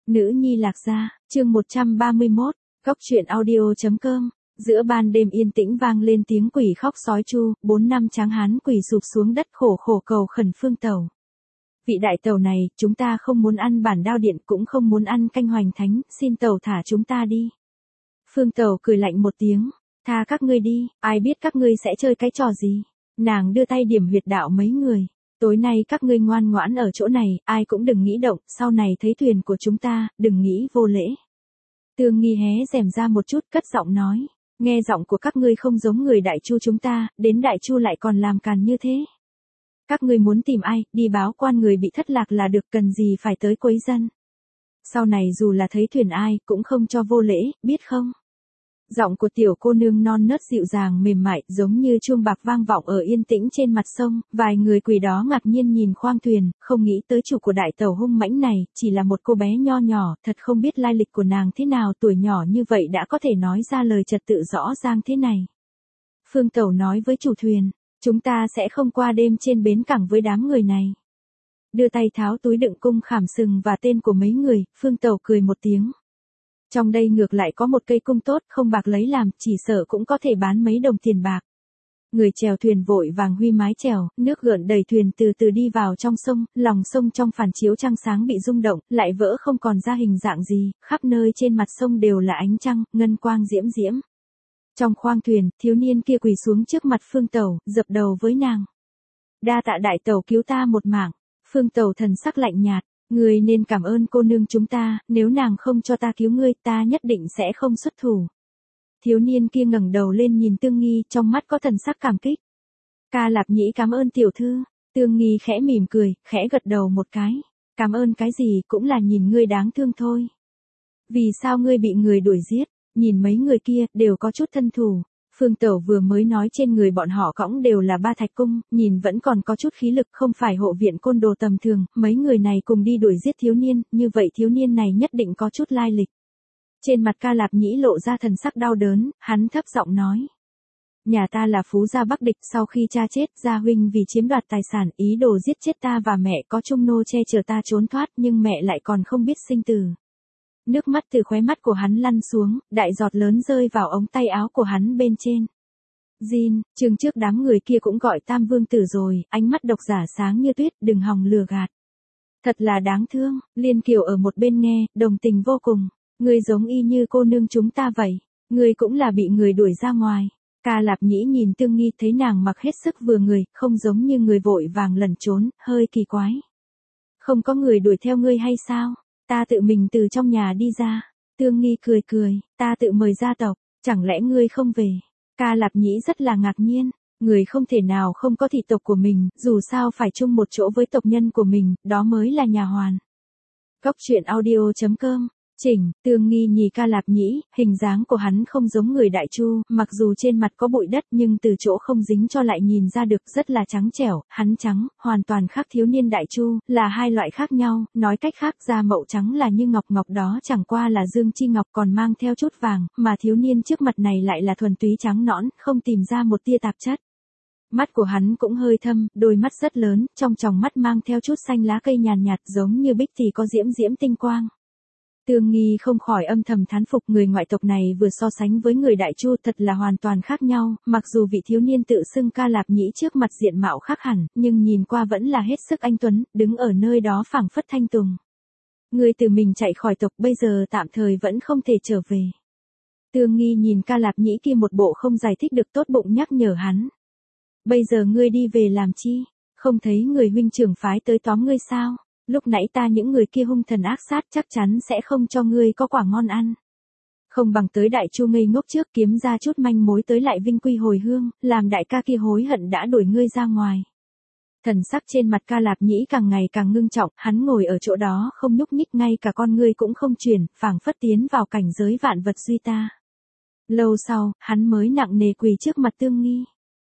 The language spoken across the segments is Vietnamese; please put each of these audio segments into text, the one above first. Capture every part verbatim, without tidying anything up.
Nữ nhi lạc gia, chương một trăm ba mươi mốt, góc truyện audio.com. Giữa ban đêm yên tĩnh vang lên tiếng quỷ khóc sói chu, bốn năm tráng hán quỳ sụp xuống đất khổ khổ cầu khẩn Phương Tẩu. Vị đại tẩu này, chúng ta không muốn ăn bản đao điện cũng không muốn ăn canh hoành thánh, xin tẩu thả chúng ta đi. Phương Tẩu cười lạnh một tiếng, tha các ngươi đi, ai biết các ngươi sẽ chơi cái trò gì. Nàng đưa tay điểm huyệt đạo mấy người. Tối nay các ngươi ngoan ngoãn ở chỗ này, ai cũng đừng nghĩ động, sau này thấy thuyền của chúng ta, đừng nghĩ vô lễ. Tương Nghi hé rèm ra một chút cất giọng nói, nghe giọng của các ngươi không giống người Đại Chu chúng ta, đến Đại Chu lại còn làm càn như thế. Các ngươi muốn tìm ai, đi báo quan người bị thất lạc là được, cần gì phải tới quấy dân. Sau này dù là thấy thuyền ai, cũng không cho vô lễ, biết không? Giọng của tiểu cô nương non nớt dịu dàng mềm mại, giống như chuông bạc vang vọng ở yên tĩnh trên mặt sông, vài người quỳ đó ngạc nhiên nhìn khoang thuyền, không nghĩ tới chủ của đại tàu hung mãnh này, chỉ là một cô bé nho nhỏ, thật không biết lai lịch của nàng thế nào, tuổi nhỏ như vậy đã có thể nói ra lời trật tự rõ ràng thế này. Phương Tẩu nói với chủ thuyền, chúng ta sẽ không qua đêm trên bến cảng với đám người này. Đưa tay tháo túi đựng cung khảm sừng và tên của mấy người, Phương Tẩu cười một tiếng. Trong đây ngược lại có một cây cung tốt, không bạc lấy làm, chỉ sợ cũng có thể bán mấy đồng tiền bạc. Người chèo thuyền vội vàng huy mái chèo, nước gợn đầy thuyền từ từ đi vào trong sông, lòng sông trong phản chiếu trăng sáng bị rung động, lại vỡ không còn ra hình dạng gì, khắp nơi trên mặt sông đều là ánh trăng, ngân quang diễm diễm. Trong khoang thuyền, thiếu niên kia quỳ xuống trước mặt Phương Tẩu, dập đầu với nàng. Đa tạ đại tẩu cứu ta một mạng. Phương Tẩu thần sắc lạnh nhạt. Ngươi nên cảm ơn cô nương chúng ta, nếu nàng không cho ta cứu ngươi, ta nhất định sẽ không xuất thủ. Thiếu niên kia ngẩng đầu lên nhìn Tương Nghi, trong mắt có thần sắc cảm kích. Ca Lạp Nhĩ cảm ơn tiểu thư. Tương Nghi khẽ mỉm cười, khẽ gật đầu một cái. Cảm ơn cái gì, cũng là nhìn ngươi đáng thương thôi. Vì sao ngươi bị người đuổi giết, nhìn mấy người kia, đều có chút thân thủ. Phương Tẩu vừa mới nói trên người bọn họ cõng đều là ba thạch cung, nhìn vẫn còn có chút khí lực, không phải hộ viện côn đồ tầm thường, mấy người này cùng đi đuổi giết thiếu niên, như vậy thiếu niên này nhất định có chút lai lịch. Trên mặt Ca Lạp Nhĩ lộ ra thần sắc đau đớn, hắn thấp giọng nói. Nhà ta là phú gia Bắc địch, sau khi cha chết, gia huynh vì chiếm đoạt tài sản, ý đồ giết chết ta và mẹ, có chung nô che chở ta trốn thoát, nhưng mẹ lại còn không biết sinh tử. Nước mắt từ khóe mắt của hắn lăn xuống, đại giọt lớn rơi vào ống tay áo của hắn bên trên. Jin, chừng trước đám người kia cũng gọi Tam Vương Tử rồi, ánh mắt độc giả sáng như tuyết, đừng hòng lừa gạt. Thật là đáng thương, Liên Kiều ở một bên nghe, đồng tình vô cùng. Ngươi giống y như cô nương chúng ta vậy, ngươi cũng là bị người đuổi ra ngoài. Ca Lạp Nhĩ nhìn Tương Nghi thấy nàng mặc hết sức vừa người, không giống như người vội vàng lẩn trốn, hơi kỳ quái. Không có người đuổi theo ngươi hay sao? Ta tự mình từ trong nhà đi ra. Tương Nghi cười cười, ta tự mời gia tộc, chẳng lẽ ngươi không về? Ca Lạp Nhĩ rất là ngạc nhiên, người không thể nào không có thị tộc của mình, dù sao phải chung một chỗ với tộc nhân của mình, đó mới là nhà hoàn. Góc truyện audio.com. Chỉnh, Tương Nghi nhì Ca Lạp Nhĩ, hình dáng của hắn không giống người Đại Chu, mặc dù trên mặt có bụi đất nhưng từ chỗ không dính cho lại nhìn ra được rất là trắng trẻo, hắn trắng, hoàn toàn khác thiếu niên Đại Chu, là hai loại khác nhau, nói cách khác da mậu trắng là như ngọc, ngọc đó chẳng qua là dương chi ngọc còn mang theo chút vàng, mà thiếu niên trước mặt này lại là thuần túy trắng nõn, không tìm ra một tia tạp chất. Mắt của hắn cũng hơi thâm, đôi mắt rất lớn, trong tròng mắt mang theo chút xanh lá cây nhàn nhạt giống như bích thì có diễm diễm tinh quang. Tương Nghi không khỏi âm thầm thán phục người ngoại tộc này vừa so sánh với người Đại Chu thật là hoàn toàn khác nhau, mặc dù vị thiếu niên tự xưng Ca Lạp Nhĩ trước mặt diện mạo khác hẳn, nhưng nhìn qua vẫn là hết sức anh tuấn, đứng ở nơi đó phảng phất thanh tùng. Người từ mình chạy khỏi tộc bây giờ tạm thời vẫn không thể trở về. Tương Nghi nhìn Ca Lạp Nhĩ kia một bộ không giải thích được tốt bụng nhắc nhở hắn. Bây giờ ngươi đi về làm chi? Không thấy người huynh trưởng phái tới tóm ngươi sao? Lúc nãy ta những người kia hung thần ác sát chắc chắn sẽ không cho ngươi có quả ngon ăn. Không bằng tới Đại Chu ngây ngốc trước kiếm ra chút manh mối tới lại vinh quy hồi hương, làm đại ca kia hối hận đã đuổi ngươi ra ngoài. Thần sắc trên mặt Ca Lạp Nhĩ càng ngày càng ngưng trọng, hắn ngồi ở chỗ đó không nhúc nhích, ngay cả con ngươi cũng không chuyển, phảng phất tiến vào cảnh giới vạn vật duy ta. Lâu sau, hắn mới nặng nề quỳ trước mặt Tương Nghi.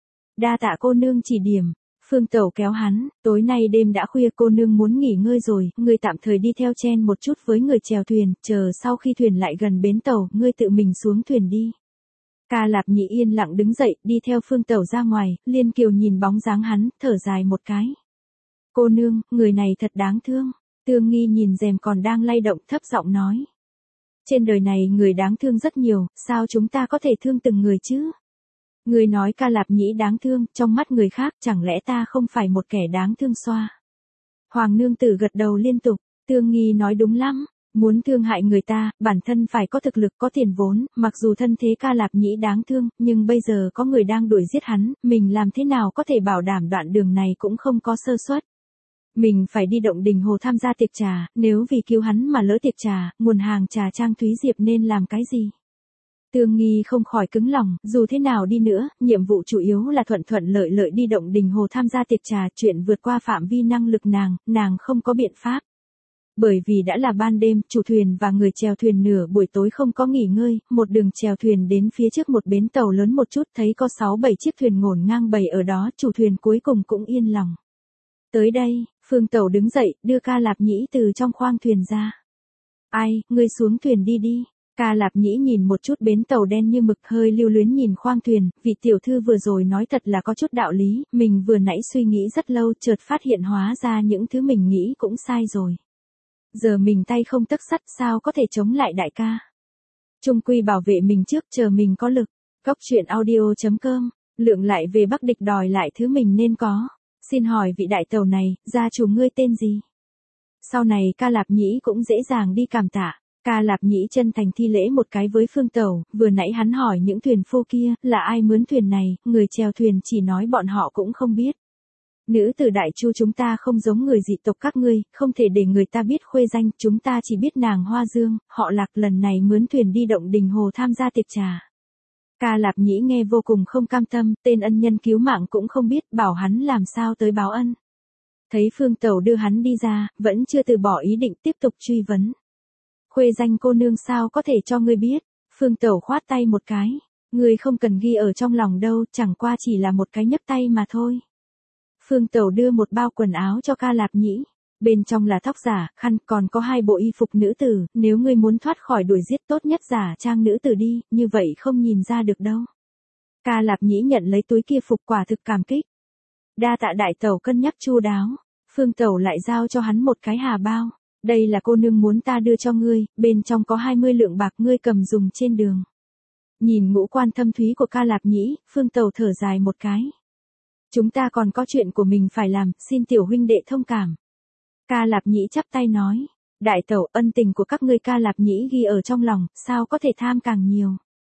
Đa tạ cô nương chỉ điểm. Phương Tẩu kéo hắn, tối nay đêm đã khuya, cô nương muốn nghỉ ngơi rồi, ngươi tạm thời đi theo chen một chút với người chèo thuyền, chờ sau khi thuyền lại gần bến tàu, ngươi tự mình xuống thuyền đi. Ca Lạp Nhĩ yên lặng đứng dậy, đi theo Phương Tẩu ra ngoài, Liên Kiều nhìn bóng dáng hắn, thở dài một cái. Cô nương, người này thật đáng thương. Tương Nghi nhìn rèm còn đang lay động thấp giọng nói. Trên đời này người đáng thương rất nhiều, sao chúng ta có thể thương từng người chứ? Người nói Ca Lạp Nhĩ đáng thương, trong mắt người khác chẳng lẽ ta không phải một kẻ đáng thương xoa? Hoàng nương tử gật đầu liên tục, Tương Nghi nói đúng lắm, muốn thương hại người ta, bản thân phải có thực lực có tiền vốn, mặc dù thân thế Ca Lạp Nhĩ đáng thương, nhưng bây giờ có người đang đuổi giết hắn, mình làm thế nào có thể bảo đảm đoạn đường này cũng không có sơ suất. Mình phải đi Động Đình Hồ tham gia tiệc trà, nếu vì cứu hắn mà lỡ tiệc trà, nguồn hàng trà Trang Thúy Diệp nên làm cái gì? Tương Nghi không khỏi cứng lòng, dù thế nào đi nữa, nhiệm vụ chủ yếu là thuận thuận lợi lợi đi Động Đình Hồ tham gia tiệc trà, chuyện vượt qua phạm vi năng lực nàng, nàng không có biện pháp. Bởi vì đã là ban đêm, chủ thuyền và người chèo thuyền nửa buổi tối không có nghỉ ngơi, một đường chèo thuyền đến phía trước một bến tàu lớn một chút, thấy có sáu bảy chiếc thuyền ngổn ngang bầy ở đó, chủ thuyền cuối cùng cũng yên lòng. Tới đây, Phương Tẩu đứng dậy, đưa Ca Lạp Nhĩ từ trong khoang thuyền ra. Ai, ngươi xuống thuyền đi đi. Ca Lạp Nhĩ nhìn một chút bến tàu đen như mực, hơi lưu luyến nhìn khoang thuyền, vị tiểu thư vừa rồi nói thật là có chút đạo lý, mình vừa nãy suy nghĩ rất lâu chợt phát hiện hóa ra những thứ mình nghĩ cũng sai rồi. Giờ mình tay không tấc sắt sao có thể chống lại đại ca. Chung quy bảo vệ mình trước, chờ mình có lực. Góc truyện audio chấm com, lượng lại về Bắc Địch đòi lại thứ mình nên có. Xin hỏi vị đại tẩu này, gia chủ ngươi tên gì? Sau này Ca Lạp Nhĩ cũng dễ dàng đi cảm tạ. Ca Lạp Nhĩ chân thành thi lễ một cái với Phương Tẩu, vừa nãy hắn hỏi những thuyền phu kia, là ai mướn thuyền này, người chèo thuyền chỉ nói bọn họ cũng không biết. Nữ tử Đại Chu chúng ta không giống người dị tộc các ngươi, không thể để người ta biết khuê danh, chúng ta chỉ biết nàng Hoa Dương, họ Lạc lần này mướn thuyền đi Động Đình Hồ tham gia tiệc trà. Ca Lạp Nhĩ nghe vô cùng không cam tâm, tên ân nhân cứu mạng cũng không biết, bảo hắn làm sao tới báo ân. Thấy Phương Tẩu đưa hắn đi ra, vẫn chưa từ bỏ ý định tiếp tục truy vấn. Khuê danh cô nương sao có thể cho ngươi biết? Phương Tẩu khoát tay một cái, ngươi không cần ghi ở trong lòng đâu, chẳng qua chỉ là một cái nhấc tay mà thôi. Phương Tẩu đưa một bao quần áo cho Ca Lạp Nhĩ, bên trong là tóc giả, khăn, còn có hai bộ y phục nữ tử, nếu ngươi muốn thoát khỏi đuổi giết tốt nhất giả trang nữ tử đi, như vậy không nhìn ra được đâu. Ca Lạp Nhĩ nhận lấy túi kia phục quả thực cảm kích. Đa tạ đại tẩu cân nhắc chu đáo, Phương Tẩu lại giao cho hắn một cái hà bao. Đây là cô nương muốn ta đưa cho ngươi, bên trong có hai mươi lượng bạc ngươi cầm dùng trên đường. Nhìn ngũ quan thâm thúy của Ca Lạp Nhĩ, Phương Tẩu thở dài một cái. Chúng ta còn có chuyện của mình phải làm, xin tiểu huynh đệ thông cảm. Ca Lạp Nhĩ chắp tay nói, đại tẩu ân tình của các ngươi Ca Lạp Nhĩ ghi ở trong lòng, sao có thể tham càng nhiều.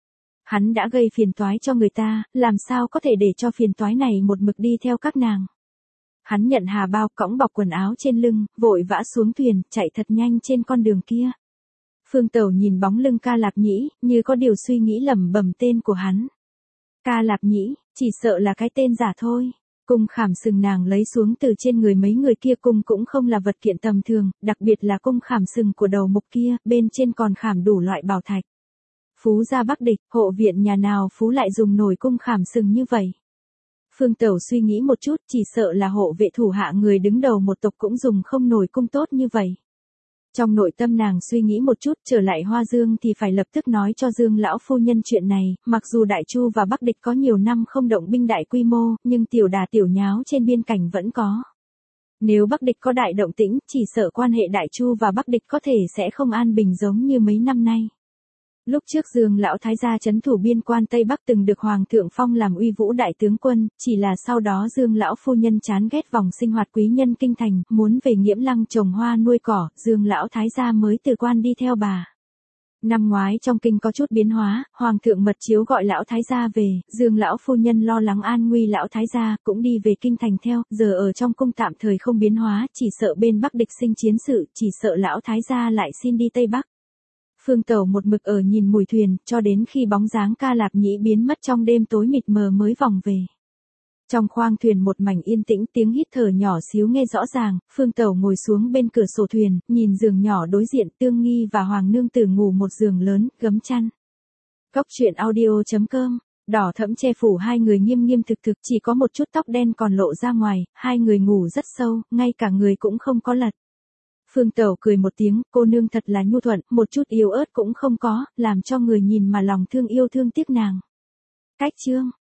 Hắn đã gây phiền toái cho người ta, làm sao có thể để cho phiền toái này một mực đi theo các nàng. Hắn nhận hà bao cõng bọc quần áo trên lưng, vội vã xuống thuyền, chạy thật nhanh trên con đường kia. Phương Tẩu nhìn bóng lưng Ca Lạp Nhĩ, như có điều suy nghĩ lẩm bẩm tên của hắn. Ca Lạp Nhĩ, chỉ sợ là cái tên giả thôi. Cung khảm sừng nàng lấy xuống từ trên người mấy người kia, cung cũng không là vật kiện tầm thường, đặc biệt là cung khảm sừng của đầu mục kia, bên trên còn khảm đủ loại bảo thạch. Phú gia Bắc Địch, hộ viện nhà nào phú lại dùng nổi cung khảm sừng như vậy. Phương Tẩu suy nghĩ một chút, chỉ sợ là hộ vệ thủ hạ người đứng đầu một tộc cũng dùng không nổi cung tốt như vậy. Trong nội tâm nàng suy nghĩ một chút, trở lại Hoa Dương thì phải lập tức nói cho Dương lão phu nhân chuyện này, mặc dù Đại Chu và Bắc Địch có nhiều năm không động binh đại quy mô, nhưng tiểu đà tiểu nháo trên biên cảnh vẫn có. Nếu Bắc Địch có đại động tĩnh, chỉ sợ quan hệ Đại Chu và Bắc Địch có thể sẽ không an bình giống như mấy năm nay. Lúc trước Dương lão thái gia trấn thủ biên quan Tây Bắc từng được Hoàng thượng phong làm uy vũ đại tướng quân, chỉ là sau đó Dương lão phu nhân chán ghét vòng sinh hoạt quý nhân kinh thành, muốn về Nghiễm Lăng trồng hoa nuôi cỏ, Dương lão thái gia mới từ quan đi theo bà. Năm ngoái trong kinh có chút biến hóa, Hoàng thượng mật chiếu gọi lão thái gia về, Dương lão phu nhân lo lắng an nguy lão thái gia, cũng đi về kinh thành theo, giờ ở trong cung tạm thời không biến hóa, chỉ sợ bên Bắc Địch sinh chiến sự, chỉ sợ lão thái gia lại xin đi Tây Bắc. Phương Tẩu một mực ở nhìn mùi thuyền, cho đến khi bóng dáng Ca Lạp Nhĩ biến mất trong đêm tối mịt mờ mới vòng về. Trong khoang thuyền một mảnh yên tĩnh, tiếng hít thở nhỏ xíu nghe rõ ràng, Phương Tẩu ngồi xuống bên cửa sổ thuyền, nhìn giường nhỏ đối diện, Tương Nghi và Hoàng nương tử ngủ một giường lớn, gấm chăn. Góc truyện audio chấm com, đỏ thẫm che phủ hai người nghiêm nghiêm thực thực, chỉ có một chút tóc đen còn lộ ra ngoài, hai người ngủ rất sâu, ngay cả người cũng không có lật. Phương Tẩu cười một tiếng, cô nương thật là nhu thuận, một chút yếu ớt cũng không có, làm cho người nhìn mà lòng thương yêu thương tiếc nàng. Cách chương